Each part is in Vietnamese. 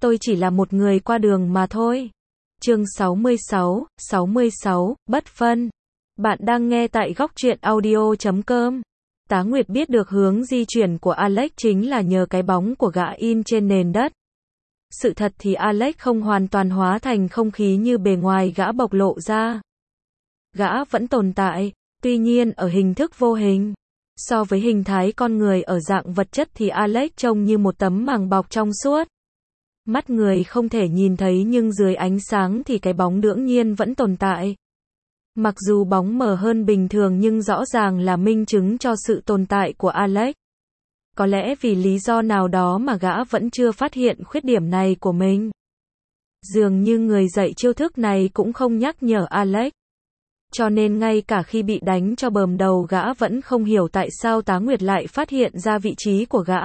Tôi chỉ là một người qua đường mà thôi. Chương 66, bất phân. Bạn đang nghe tại góc truyện audio.com. Tá Nguyệt biết được hướng di chuyển của Alex chính là nhờ cái bóng của gã in trên nền đất. Sự thật thì Alex không hoàn toàn hóa thành không khí như bề ngoài gã bộc lộ ra. Gã vẫn tồn tại, tuy nhiên ở hình thức vô hình. So với hình thái con người ở dạng vật chất thì Alex trông như một tấm màng bọc trong suốt. Mắt người không thể nhìn thấy nhưng dưới ánh sáng thì cái bóng đương nhiên vẫn tồn tại. Mặc dù bóng mờ hơn bình thường nhưng rõ ràng là minh chứng cho sự tồn tại của Alex. Có lẽ vì lý do nào đó mà gã vẫn chưa phát hiện khuyết điểm này của mình. Dường như người dạy chiêu thức này cũng không nhắc nhở Alex. Cho nên ngay cả khi bị đánh cho bờm đầu gã vẫn không hiểu tại sao Tá Nguyệt lại phát hiện ra vị trí của gã.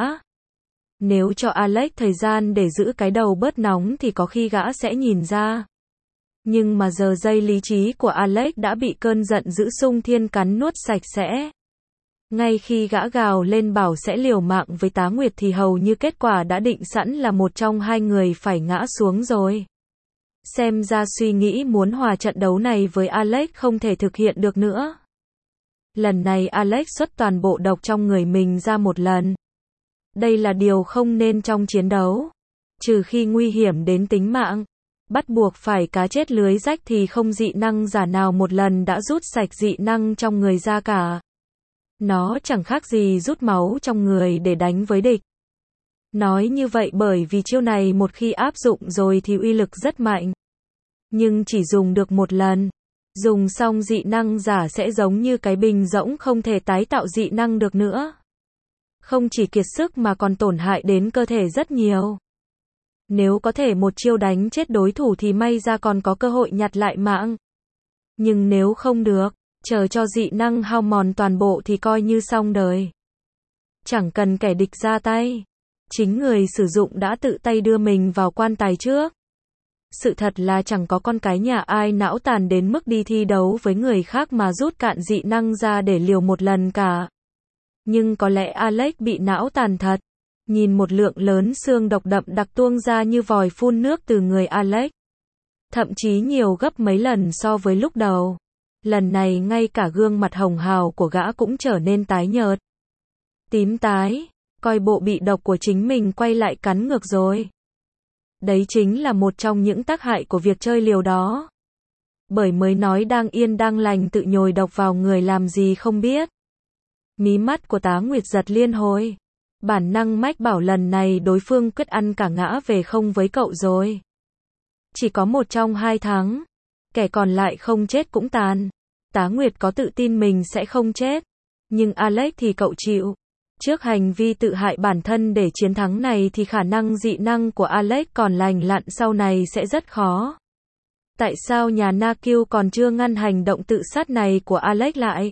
Nếu cho Alex thời gian để giữ cái đầu bớt nóng thì có khi gã sẽ nhìn ra. Nhưng mà giờ dây lý trí của Alex đã bị cơn giận dữ xung thiên cắn nuốt sạch sẽ. Ngay khi gã gào lên bảo sẽ liều mạng với Tá Nguyệt thì hầu như kết quả đã định sẵn là một trong hai người phải ngã xuống rồi. Xem ra suy nghĩ muốn hòa trận đấu này với Alex không thể thực hiện được nữa. Lần này Alex xuất toàn bộ độc trong người mình ra một lần. Đây là điều không nên trong chiến đấu. Trừ khi nguy hiểm đến tính mạng. Bắt buộc phải cá chết lưới rách thì không dị năng giả nào một lần đã rút sạch dị năng trong người ra cả. Nó chẳng khác gì rút máu trong người để đánh với địch. Nói như vậy bởi vì chiêu này một khi áp dụng rồi thì uy lực rất mạnh. Nhưng chỉ dùng được một lần. Dùng xong dị năng giả sẽ giống như cái bình rỗng không thể tái tạo dị năng được nữa. Không chỉ kiệt sức mà còn tổn hại đến cơ thể rất nhiều. Nếu có thể một chiêu đánh chết đối thủ thì may ra còn có cơ hội nhặt lại mạng. Nhưng nếu không được, chờ cho dị năng hao mòn toàn bộ thì coi như xong đời. Chẳng cần kẻ địch ra tay. Chính người sử dụng đã tự tay đưa mình vào quan tài trước. Sự thật là chẳng có con cái nhà ai não tàn đến mức đi thi đấu với người khác mà rút cạn dị năng ra để liều một lần cả. Nhưng có lẽ Alex bị não tàn thật. Nhìn một lượng lớn xương độc đậm đặc tuôn ra như vòi phun nước từ người Alex. Thậm chí nhiều gấp mấy lần so với lúc đầu. Lần này ngay cả gương mặt hồng hào của gã cũng trở nên tái nhợt. Tím tái, coi bộ bị độc của chính mình quay lại cắn ngược rồi. Đấy chính là một trong những tác hại của việc chơi liều đó. Bởi mới nói đang yên đang lành tự nhồi độc vào người làm gì không biết. Mí mắt của Tá Nguyệt giật liên hồi. Bản năng mách bảo lần này đối phương quyết ăn cả ngã về không với cậu rồi. Chỉ có một trong hai thắng. Kẻ còn lại không chết cũng tàn. Tá Nguyệt có tự tin mình sẽ không chết. Nhưng Alex thì cậu chịu. Trước hành vi tự hại bản thân để chiến thắng này thì khả năng dị năng của Alex còn lành lặn sau này sẽ rất khó. Tại sao nhà Nakil còn chưa ngăn hành động tự sát này của Alex lại?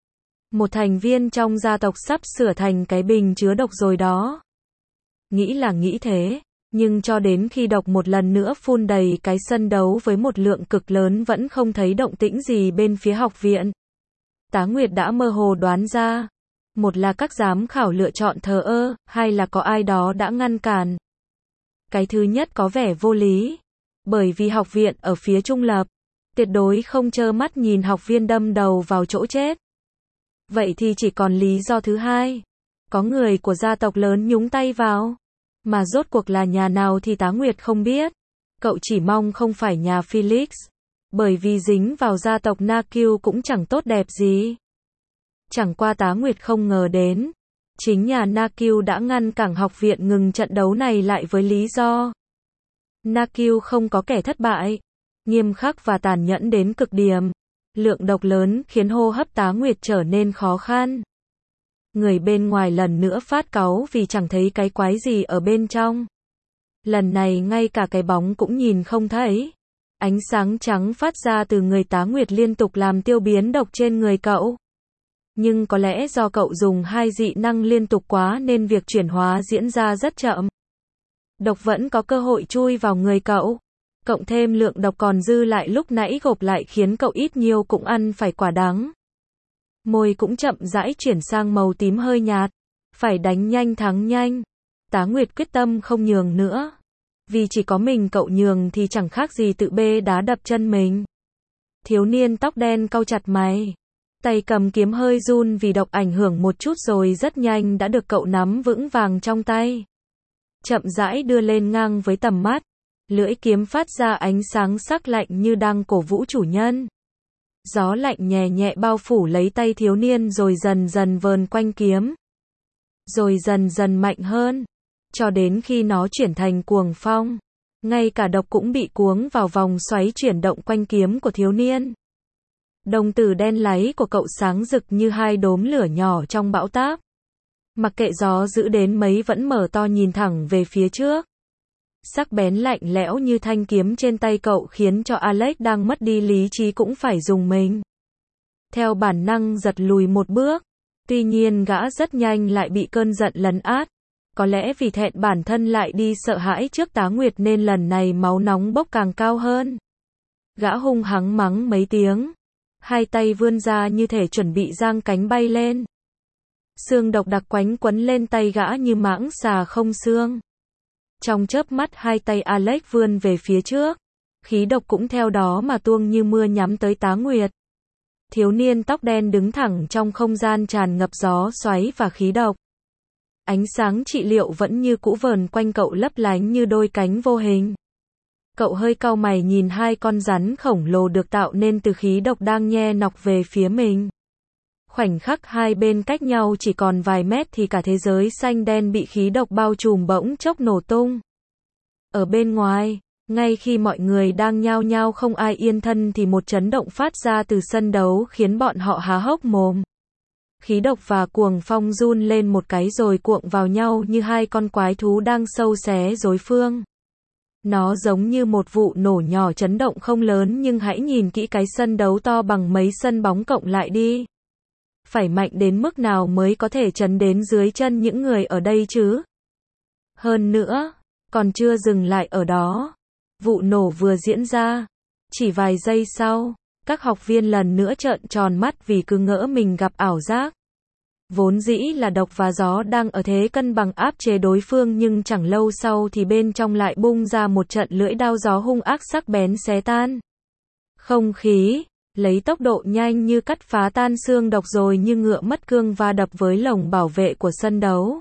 Một thành viên trong gia tộc sắp sửa thành cái bình chứa độc rồi đó. Nghĩ là nghĩ thế, nhưng cho đến khi độc một lần nữa phun đầy cái sân đấu với một lượng cực lớn vẫn không thấy động tĩnh gì bên phía học viện. Tá Nguyệt đã mơ hồ đoán ra. Một là các giám khảo lựa chọn thờ ơ, hai là có ai đó đã ngăn cản. Cái thứ nhất có vẻ vô lý. Bởi vì học viện ở phía trung lập, tuyệt đối không trơ mắt nhìn học viên đâm đầu vào chỗ chết. Vậy thì chỉ còn lý do thứ hai. Có người của gia tộc lớn nhúng tay vào. Mà rốt cuộc là nhà nào thì Tá Nguyệt không biết. Cậu chỉ mong không phải nhà Felix. Bởi vì dính vào gia tộc Nakil cũng chẳng tốt đẹp gì. Chẳng qua Tá Nguyệt không ngờ đến. Chính nhà Nakil đã ngăn cản học viện ngừng trận đấu này lại với lý do. Nakil không có kẻ thất bại. Nghiêm khắc và tàn nhẫn đến cực điểm. Lượng độc lớn khiến hô hấp Tá Nguyệt trở nên khó khăn. Người bên ngoài lần nữa phát cáu vì chẳng thấy cái quái gì ở bên trong. Lần này ngay cả cái bóng cũng nhìn không thấy. Ánh sáng trắng phát ra từ người Tá Nguyệt liên tục làm tiêu biến độc trên người cậu. Nhưng có lẽ do cậu dùng hai dị năng liên tục quá nên việc chuyển hóa diễn ra rất chậm. Độc vẫn có cơ hội chui vào người cậu. Cộng thêm lượng độc còn dư lại lúc nãy gộp lại khiến cậu ít nhiều cũng ăn phải quả đắng. Môi cũng chậm rãi chuyển sang màu tím hơi nhạt. Phải đánh nhanh thắng nhanh. Tá Nguyệt quyết tâm không nhường nữa. Vì chỉ có mình cậu nhường thì chẳng khác gì tự bê đá đập chân mình. Thiếu niên tóc đen cau chặt mày. Tay cầm kiếm hơi run vì độc ảnh hưởng một chút rồi rất nhanh đã được cậu nắm vững vàng trong tay. Chậm rãi đưa lên ngang với tầm mắt. Lưỡi kiếm phát ra ánh sáng sắc lạnh như đang cổ vũ chủ nhân. Gió lạnh nhẹ nhẹ bao phủ lấy tay thiếu niên rồi dần dần vờn quanh kiếm. Rồi dần dần mạnh hơn. Cho đến khi nó chuyển thành cuồng phong. Ngay cả độc cũng bị cuống vào vòng xoáy chuyển động quanh kiếm của thiếu niên. Đồng tử đen láy của cậu sáng rực như hai đốm lửa nhỏ trong bão táp. Mặc kệ gió dữ đến mấy vẫn mở to nhìn thẳng về phía trước. Sắc bén lạnh lẽo như thanh kiếm trên tay cậu khiến cho Alex đang mất đi lý trí cũng phải rùng mình. Theo bản năng giật lùi một bước. Tuy nhiên gã rất nhanh lại bị cơn giận lấn át. Có lẽ vì thẹn bản thân lại đi sợ hãi trước Tá Nguyệt nên lần này máu nóng bốc càng cao hơn. Gã hung hăng mắng mấy tiếng. Hai tay vươn ra như thể chuẩn bị giang cánh bay lên. Xương độc đặc quánh quấn lên tay gã như mãng xà không xương. Trong chớp mắt hai tay Alex vươn về phía trước. Khí độc cũng theo đó mà tuông như mưa nhắm tới Tá Nguyệt. Thiếu niên tóc đen đứng thẳng trong không gian tràn ngập gió xoáy và khí độc. Ánh sáng trị liệu vẫn như cũ vờn quanh cậu lấp lánh như đôi cánh vô hình. Cậu hơi cau mày nhìn hai con rắn khổng lồ được tạo nên từ khí độc đang nhe nọc về phía mình. Khoảnh khắc hai bên cách nhau chỉ còn vài mét thì cả thế giới xanh đen bị khí độc bao trùm bỗng chốc nổ tung. Ở bên ngoài, ngay khi mọi người đang nhao nhao không ai yên thân thì một chấn động phát ra từ sân đấu khiến bọn họ há hốc mồm. Khí độc và cuồng phong run lên một cái rồi cuộn vào nhau như hai con quái thú đang sâu xé đối phương. Nó giống như một vụ nổ nhỏ chấn động không lớn nhưng hãy nhìn kỹ cái sân đấu to bằng mấy sân bóng cộng lại đi. Phải mạnh đến mức nào mới có thể chấn đến dưới chân những người ở đây chứ? Hơn nữa, còn chưa dừng lại ở đó. Vụ nổ vừa diễn ra. Chỉ vài giây sau, các học viên lần nữa trợn tròn mắt vì cứ ngỡ mình gặp ảo giác. Vốn dĩ là độc và gió đang ở thế cân bằng áp chế đối phương nhưng chẳng lâu sau thì bên trong lại bung ra một trận lưỡi đao gió hung ác sắc bén xé tan không khí, lấy tốc độ nhanh như cắt phá tan xương độc rồi như ngựa mất cương va đập với lồng bảo vệ của sân đấu.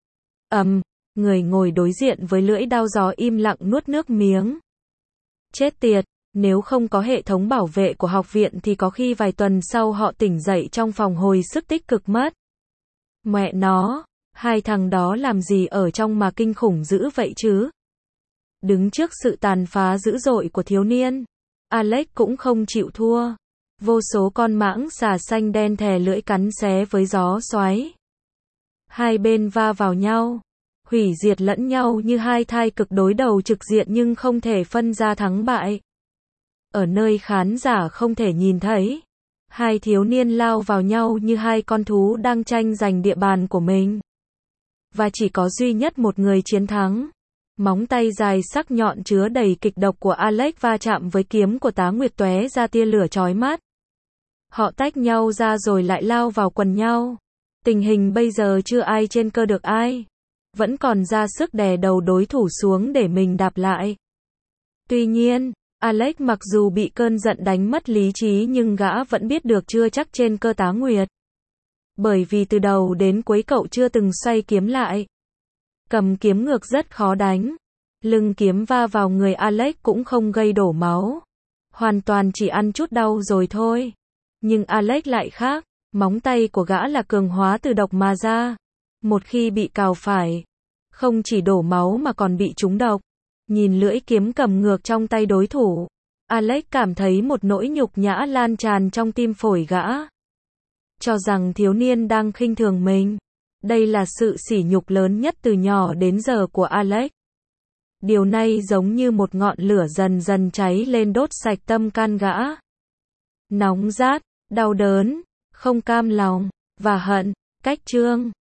Người ngồi đối diện với lưỡi đao gió im lặng nuốt nước miếng. Chết tiệt, nếu không có hệ thống bảo vệ của học viện thì có khi vài tuần sau họ tỉnh dậy trong phòng hồi sức tích cực mất. Mẹ nó, hai thằng đó làm gì ở trong mà kinh khủng dữ vậy chứ? Đứng trước sự tàn phá dữ dội của thiếu niên, Alex cũng không chịu thua. Vô số con mãng xà xanh đen thè lưỡi cắn xé với gió xoáy. Hai bên va vào nhau, hủy diệt lẫn nhau như hai thai cực đối đầu trực diện nhưng không thể phân ra thắng bại. Ở nơi khán giả không thể nhìn thấy, hai thiếu niên lao vào nhau như hai con thú đang tranh giành địa bàn của mình. Và chỉ có duy nhất một người chiến thắng. Móng tay dài sắc nhọn chứa đầy kịch độc của Alex va chạm với kiếm của Tá Nguyệt tóe ra tia lửa chói mắt. Họ tách nhau ra rồi lại lao vào quần nhau. Tình hình bây giờ chưa ai trên cơ được ai. Vẫn còn ra sức đè đầu đối thủ xuống để mình đạp lại. Tuy nhiên, Alex mặc dù bị cơn giận đánh mất lý trí nhưng gã vẫn biết được chưa chắc trên cơ Tá Nguyệt. Bởi vì từ đầu đến cuối cậu chưa từng xoay kiếm lại. Cầm kiếm ngược rất khó đánh. Lưng kiếm va vào người Alex cũng không gây đổ máu. Hoàn toàn chỉ ăn chút đau rồi thôi. Nhưng Alex lại khác. Móng tay của gã là cường hóa từ độc mà ra. Một khi bị cào phải, không chỉ đổ máu mà còn bị trúng độc. Nhìn lưỡi kiếm cầm ngược trong tay đối thủ, Alex cảm thấy một nỗi nhục nhã lan tràn trong tim phổi gã. Cho rằng thiếu niên đang khinh thường mình. Đây là sự sỉ nhục lớn nhất từ nhỏ đến giờ của Alex. Điều này giống như một ngọn lửa dần dần cháy lên đốt sạch tâm can gã. Nóng rát, đau đớn, không cam lòng, và hận, cách chương.